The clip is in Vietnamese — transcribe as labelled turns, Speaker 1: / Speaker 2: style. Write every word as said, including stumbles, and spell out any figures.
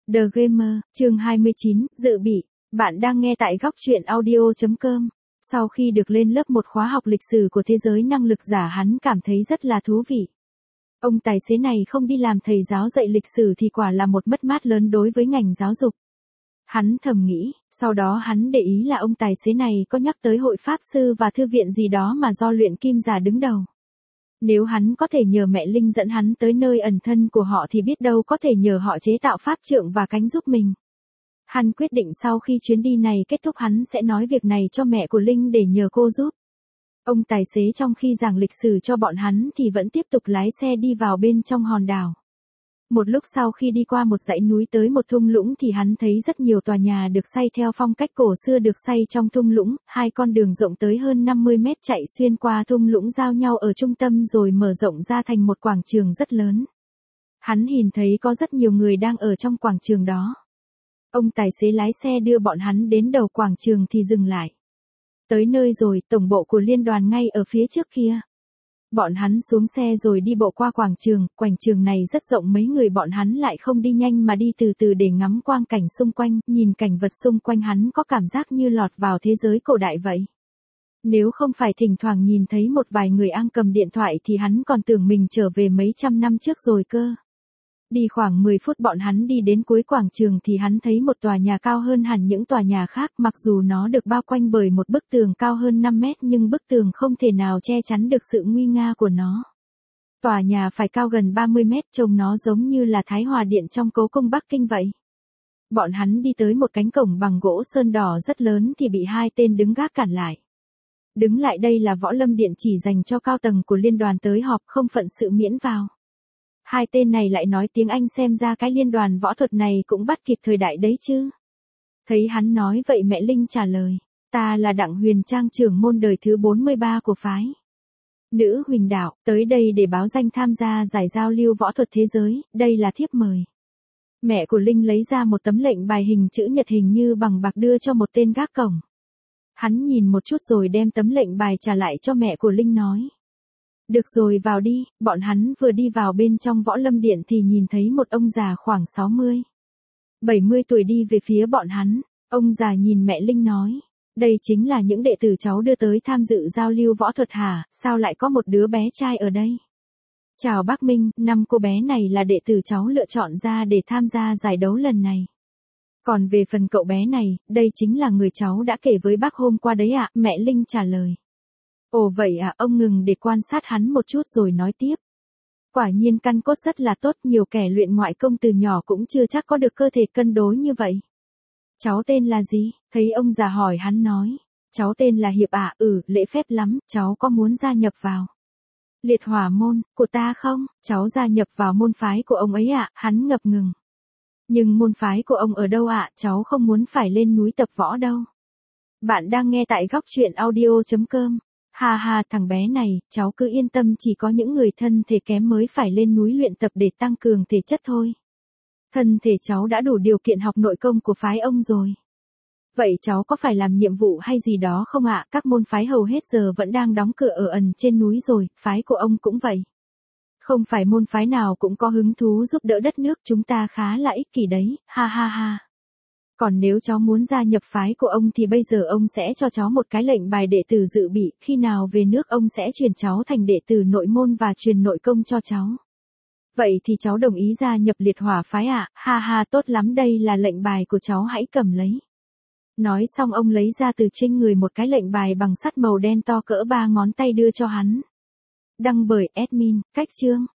Speaker 1: The Gamer, chương hai mươi chín, dự bị. Bạn đang nghe tại góc truyện audio chấm com. Sau khi được lên lớp một khóa học lịch sử của thế giới năng lực giả, hắn cảm thấy rất là thú vị. Ông tài xế này không đi làm thầy giáo dạy lịch sử thì quả là một mất mát lớn đối với ngành giáo dục. Hắn thầm nghĩ, sau đó hắn để ý là ông tài xế này có nhắc tới hội pháp sư và thư viện gì đó mà do luyện kim giả đứng đầu. Nếu hắn có thể nhờ mẹ Linh dẫn hắn tới nơi ẩn thân của họ thì biết đâu có thể nhờ họ chế tạo pháp trượng và cánh giúp mình. Hắn quyết định sau khi chuyến đi này kết thúc hắn sẽ nói việc này cho mẹ của Linh để nhờ cô giúp. Ông tài xế trong khi giảng lịch sử cho bọn hắn thì vẫn tiếp tục lái xe đi vào bên trong hòn đảo. Một lúc sau khi đi qua một dãy núi tới một thung lũng thì hắn thấy rất nhiều tòa nhà được xây theo phong cách cổ xưa được xây trong thung lũng, hai con đường rộng tới hơn năm mươi mét chạy xuyên qua thung lũng giao nhau ở trung tâm rồi mở rộng ra thành một quảng trường rất lớn. Hắn nhìn thấy có rất nhiều người đang ở trong quảng trường đó. Ông tài xế lái xe đưa bọn hắn đến đầu quảng trường thì dừng lại. Tới nơi rồi, tổng bộ của liên đoàn ngay ở phía trước kia. Bọn hắn xuống xe rồi đi bộ qua quảng trường, quảng trường này rất rộng, mấy người bọn hắn lại không đi nhanh mà đi từ từ để ngắm quang cảnh xung quanh, nhìn cảnh vật xung quanh hắn có cảm giác như lọt vào thế giới cổ đại vậy. Nếu không phải thỉnh thoảng nhìn thấy một vài người đang cầm điện thoại thì hắn còn tưởng mình trở về mấy trăm năm trước rồi cơ. Đi khoảng mười phút bọn hắn đi đến cuối quảng trường thì hắn thấy một tòa nhà cao hơn hẳn những tòa nhà khác, mặc dù nó được bao quanh bởi một bức tường cao hơn năm mét nhưng bức tường không thể nào che chắn được sự nguy nga của nó. Tòa nhà phải cao gần ba mươi mét, trông nó giống như là Thái Hòa Điện trong cố cung Bắc Kinh vậy. Bọn hắn đi tới một cánh cổng bằng gỗ sơn đỏ rất lớn thì bị hai tên đứng gác cản lại. Đứng lại, đây là võ lâm điện chỉ dành cho cao tầng của liên đoàn tới họp, không phận sự miễn vào. Hai tên này lại nói tiếng Anh, xem ra cái liên đoàn võ thuật này cũng bắt kịp thời đại đấy chứ. Thấy hắn nói vậy mẹ Linh trả lời, ta là Đặng Huyền Trang, trưởng môn đời thứ bốn mươi ba của phái Nữ Huỳnh Đạo, tới đây để báo danh tham gia giải giao lưu võ thuật thế giới, đây là thiếp mời. Mẹ của Linh lấy ra một tấm lệnh bài hình chữ nhật hình như bằng bạc đưa cho một tên gác cổng. Hắn nhìn một chút rồi đem tấm lệnh bài trả lại cho mẹ của Linh nói. Được rồi, vào đi. Bọn hắn vừa đi vào bên trong võ lâm điện thì nhìn thấy một ông già khoảng sáu mươi, bảy mươi tuổi đi về phía bọn hắn. Ông già nhìn mẹ Linh nói, đây chính là những đệ tử cháu đưa tới tham dự giao lưu võ thuật hả, sao lại có một đứa bé trai ở đây? Chào bác Minh, năm cô bé này là đệ tử cháu lựa chọn ra để tham gia giải đấu lần này. Còn về phần cậu bé này, đây chính là người cháu đã kể với bác hôm qua đấy ạ, mẹ Linh trả lời. Ồ vậy à, ông ngừng để quan sát hắn một chút rồi nói tiếp. Quả nhiên căn cốt rất là tốt, nhiều kẻ luyện ngoại công từ nhỏ cũng chưa chắc có được cơ thể cân đối như vậy. Cháu tên là gì? Thấy ông già hỏi hắn nói. Cháu tên là Hiệp ạ. À, ừ, lễ phép lắm, cháu có muốn gia nhập vào liệt hỏa môn của ta không? Cháu gia nhập vào môn phái của ông ấy ạ, à, hắn ngập ngừng. Nhưng môn phái của ông ở đâu ạ? À? Cháu không muốn phải lên núi tập võ đâu. Bạn đang nghe tại góc truyện audio chấm com. Ha ha, thằng bé này, cháu cứ yên tâm, chỉ có những người thân thể kém mới phải lên núi luyện tập để tăng cường thể chất thôi. Thân thể cháu đã đủ điều kiện học nội công của phái ông rồi. Vậy cháu có phải làm nhiệm vụ hay gì đó không ạ? Các môn phái hầu hết giờ vẫn đang đóng cửa ở ẩn trên núi rồi, phái của ông cũng vậy. Không phải môn phái nào cũng có hứng thú giúp đỡ đất nước, chúng ta khá là ích kỷ đấy, ha ha ha. Còn nếu cháu muốn gia nhập phái của ông thì bây giờ ông sẽ cho cháu một cái lệnh bài đệ tử dự bị, khi nào về nước ông sẽ truyền cháu thành đệ tử nội môn và truyền nội công cho cháu. Vậy thì cháu đồng ý gia nhập liệt hỏa phái ạ, à? Ha ha, tốt lắm, đây là lệnh bài của cháu, hãy cầm lấy. Nói xong ông lấy ra từ trên người một cái lệnh bài bằng sắt màu đen to cỡ ba ngón tay đưa cho hắn. Đăng bởi admin, cách chương.